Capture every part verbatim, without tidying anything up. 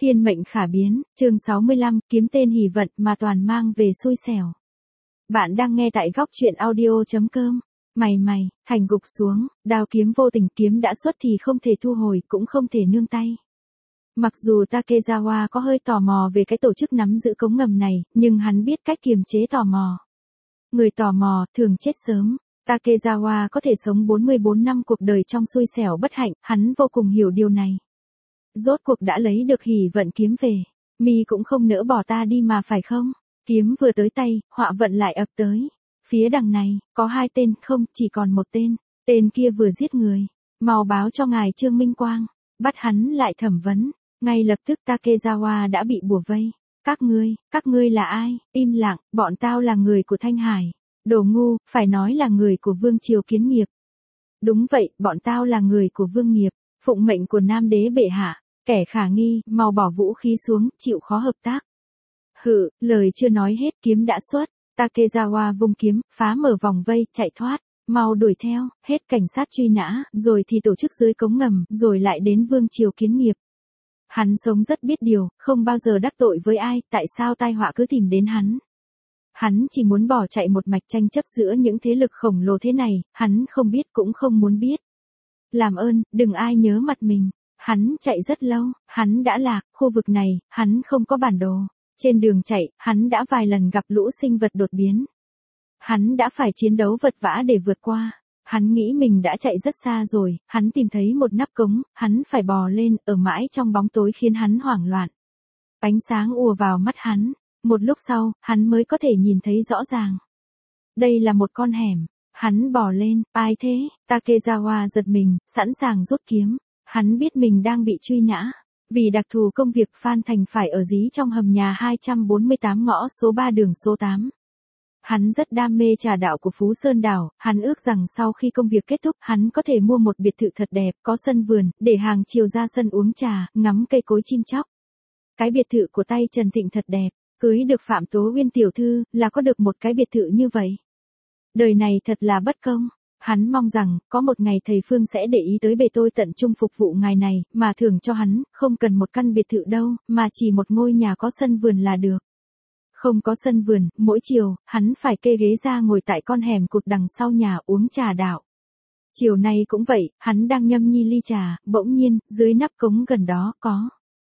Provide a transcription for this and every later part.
Thiên mệnh khả biến, chương sáu mươi lăm, kiếm tên hỷ vận mà toàn mang về xui xẻo. Bạn đang nghe tại góc truyện audio chấm com. Mày mày, thành gục xuống, đao kiếm vô tình, kiếm đã xuất thì không thể thu hồi, cũng không thể nương tay. Mặc dù Takezawa có hơi tò mò về cái tổ chức nắm giữ cống ngầm này, nhưng hắn biết cách kiềm chế tò mò. Người tò mò thường chết sớm. Takezawa có thể sống bốn mươi bốn năm cuộc đời trong xui xẻo bất hạnh, hắn vô cùng hiểu điều này. Rốt cuộc đã lấy được hỷ vận kiếm về, mi cũng không nỡ bỏ ta đi mà phải không? Kiếm vừa tới tay, họa vận lại ập tới. Phía đằng này, có hai tên, không, chỉ còn một tên. Tên kia vừa giết người. Mau báo cho ngài Trương Minh Quang. Bắt hắn lại thẩm vấn. Ngay lập tức Takezawa đã bị bủa vây. Các ngươi, các ngươi là ai? Im lặng, bọn tao là người của Thanh Hải. Đồ ngu, phải nói là người của Vương Triều Kiến Nghiệp. Đúng vậy, bọn tao là người của Vương Nghiệp, phụng mệnh của Nam Đế bệ hạ. Kẻ khả nghi, mau bỏ vũ khí xuống, chịu khó hợp tác. Hự, lời chưa nói hết, kiếm đã xuất. Takezawa vung kiếm, phá mở vòng vây, chạy thoát. Mau đuổi theo, hết cảnh sát truy nã, rồi thì tổ chức dưới cống ngầm, rồi lại đến Vương Triều Kiến Nghiệp. Hắn sống rất biết điều, không bao giờ đắc tội với ai, tại sao tai họa cứ tìm đến hắn. Hắn chỉ muốn bỏ chạy một mạch tranh chấp giữa những thế lực khổng lồ thế này, hắn không biết cũng không muốn biết. Làm ơn, đừng ai nhớ mặt mình. Hắn chạy rất lâu, hắn đã lạc, khu vực này, hắn không có bản đồ. Trên đường chạy, hắn đã vài lần gặp lũ sinh vật đột biến. Hắn đã phải chiến đấu vật vã để vượt qua. Hắn nghĩ mình đã chạy rất xa rồi, hắn tìm thấy một nắp cống, hắn phải bò lên, ở mãi trong bóng tối khiến hắn hoảng loạn. Ánh sáng ùa vào mắt hắn, một lúc sau, hắn mới có thể nhìn thấy rõ ràng. Đây là một con hẻm, hắn bò lên, ai thế? Takezawa giật mình, sẵn sàng rút kiếm. Hắn biết mình đang bị truy nã, vì đặc thù công việc Phan Thành phải ở dí trong hầm nhà hai trăm bốn mươi tám ngõ số ba đường số tám. Hắn rất đam mê trà đạo của Phú Sơn Đảo, hắn ước rằng sau khi công việc kết thúc hắn có thể mua một biệt thự thật đẹp, có sân vườn, để hàng chiều ra sân uống trà, ngắm cây cối chim chóc. Cái biệt thự của tay Trần Thịnh thật đẹp, cưới được Phạm Tố Uyên tiểu thư, là có được một cái biệt thự như vậy. Đời này thật là bất công. Hắn mong rằng, có một ngày thầy Phương sẽ để ý tới bề tôi tận trung phục vụ ngài này, mà thưởng cho hắn, không cần một căn biệt thự đâu, mà chỉ một ngôi nhà có sân vườn là được. Không có sân vườn, mỗi chiều, hắn phải kê ghế ra ngồi tại con hẻm cụt đằng sau nhà uống trà đạo. Chiều nay cũng vậy, hắn đang nhâm nhi ly trà, bỗng nhiên, dưới nắp cống gần đó, có.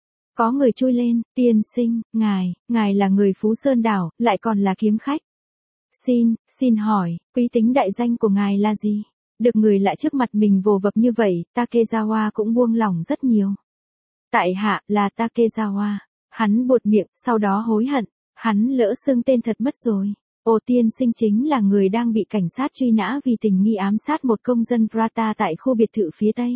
Có người chui lên, tiên sinh, ngài, ngài là người Phú Sơn Đảo, lại còn là kiếm khách. Xin, xin hỏi, quý tính đại danh của ngài là gì? Được người lạ trước mặt mình vồ vập như vậy, Takezawa cũng buông lỏng rất nhiều. Tại hạ là Takezawa. Hắn buột miệng, sau đó hối hận. Hắn lỡ xưng tên thật mất rồi. Ồ, tiên sinh chính là người đang bị cảnh sát truy nã vì tình nghi ám sát một công dân Vrata tại khu biệt thự phía Tây.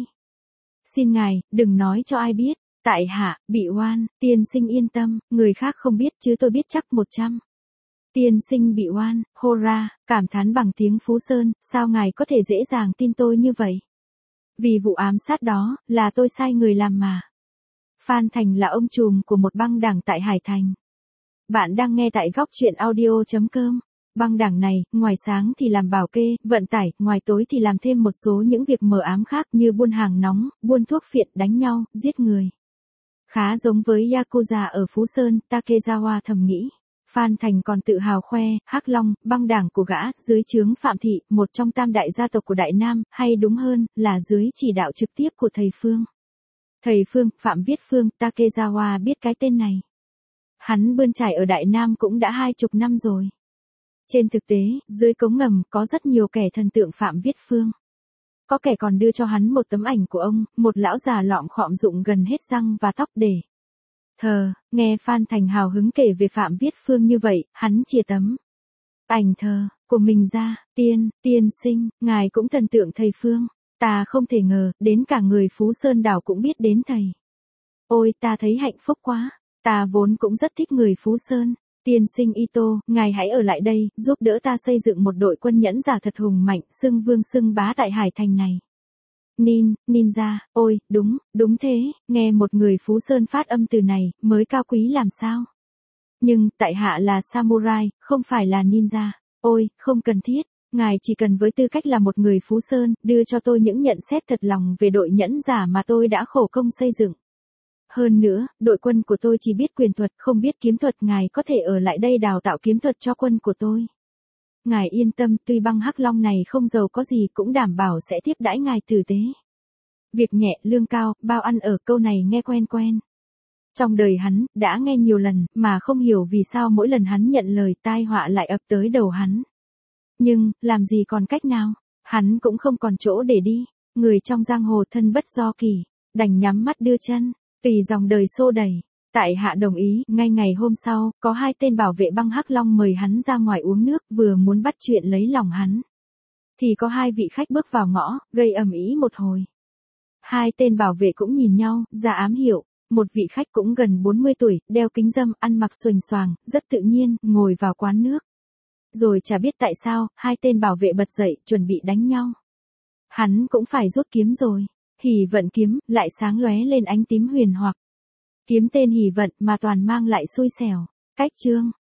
Xin ngài, đừng nói cho ai biết. Tại hạ, bị oan, tiên sinh yên tâm, người khác không biết chứ tôi biết chắc một trăm. Tiên sinh bị oan, hô ra, cảm thán bằng tiếng Phú Sơn, sao ngài có thể dễ dàng tin tôi như vậy? Vì vụ ám sát đó, là tôi sai người làm mà. Phan Thành là ông trùm của một băng đảng tại Hải Thành. Bạn đang nghe tại góc truyện audio chấm com. Băng đảng này, ngoài sáng thì làm bảo kê, vận tải, ngoài tối thì làm thêm một số những việc mờ ám khác như buôn hàng nóng, buôn thuốc phiện, đánh nhau, giết người. Khá giống với Yakuza ở Phú Sơn, Takezawa thầm nghĩ. Phan Thành còn tự hào khoe, Hắc Long, băng đảng của gã, dưới trướng Phạm Thị, một trong tam đại gia tộc của Đại Nam, hay đúng hơn, là dưới chỉ đạo trực tiếp của thầy Phương. Thầy Phương, Phạm Viết Phương, Takezawa biết cái tên này. Hắn bươn trải ở Đại Nam cũng đã hai chục năm rồi. Trên thực tế, dưới cống ngầm có rất nhiều kẻ thần tượng Phạm Viết Phương. Có kẻ còn đưa cho hắn một tấm ảnh của ông, một lão già lọm khọm rụng gần hết răng và tóc để. Thờ, nghe Phan Thành hào hứng kể về Phạm Viết Phương như vậy, hắn chia tấm ảnh thờ của mình ra, tiên, tiên sinh, ngài cũng thần tượng thầy Phương, ta không thể ngờ, đến cả người Phú Sơn Đảo cũng biết đến thầy. Ôi, ta thấy hạnh phúc quá, ta vốn cũng rất thích người Phú Sơn, tiên sinh Ito, ngài hãy ở lại đây, giúp đỡ ta xây dựng một đội quân nhẫn giả thật hùng mạnh, xưng vương xưng bá tại Hải Thành này. Nin, ninja, ôi, đúng, đúng thế, nghe một người Phú Sơn phát âm từ này, mới cao quý làm sao. Nhưng, tại hạ là samurai, không phải là ninja, ôi, không cần thiết, ngài chỉ cần với tư cách là một người Phú Sơn, đưa cho tôi những nhận xét thật lòng về đội nhẫn giả mà tôi đã khổ công xây dựng. Hơn nữa, đội quân của tôi chỉ biết quyền thuật không biết kiếm thuật, ngài có thể ở lại đây đào tạo kiếm thuật cho quân của tôi. Ngài yên tâm, tuy băng hắc long này không giàu có gì cũng đảm bảo sẽ tiếp đãi ngài tử tế. Việc nhẹ, lương cao, bao ăn ở, câu này nghe quen quen. Trong đời hắn, đã nghe nhiều lần, mà không hiểu vì sao mỗi lần hắn nhận lời tai họa lại ập tới đầu hắn. Nhưng, làm gì còn cách nào, hắn cũng không còn chỗ để đi, người trong giang hồ thân bất do kỳ, đành nhắm mắt đưa chân, tùy dòng đời xô đẩy. Tại hạ đồng ý, ngay ngày hôm sau, có hai tên bảo vệ băng hắc long mời hắn ra ngoài uống nước, vừa muốn bắt chuyện lấy lòng hắn. Thì có hai vị khách bước vào ngõ, gây ầm ĩ một hồi. Hai tên bảo vệ cũng nhìn nhau, ra ám hiệu, một vị khách cũng gần bốn mươi tuổi, đeo kính râm, ăn mặc xuềnh xoàng, rất tự nhiên, ngồi vào quán nước. Rồi chả biết tại sao, hai tên bảo vệ bật dậy, chuẩn bị đánh nhau. Hắn cũng phải rút kiếm rồi, hỉ vận kiếm, lại sáng lóe lên ánh tím huyền hoặc. Kiếm tên hỉ vận mà toàn mang lại xui xẻo. Cách chương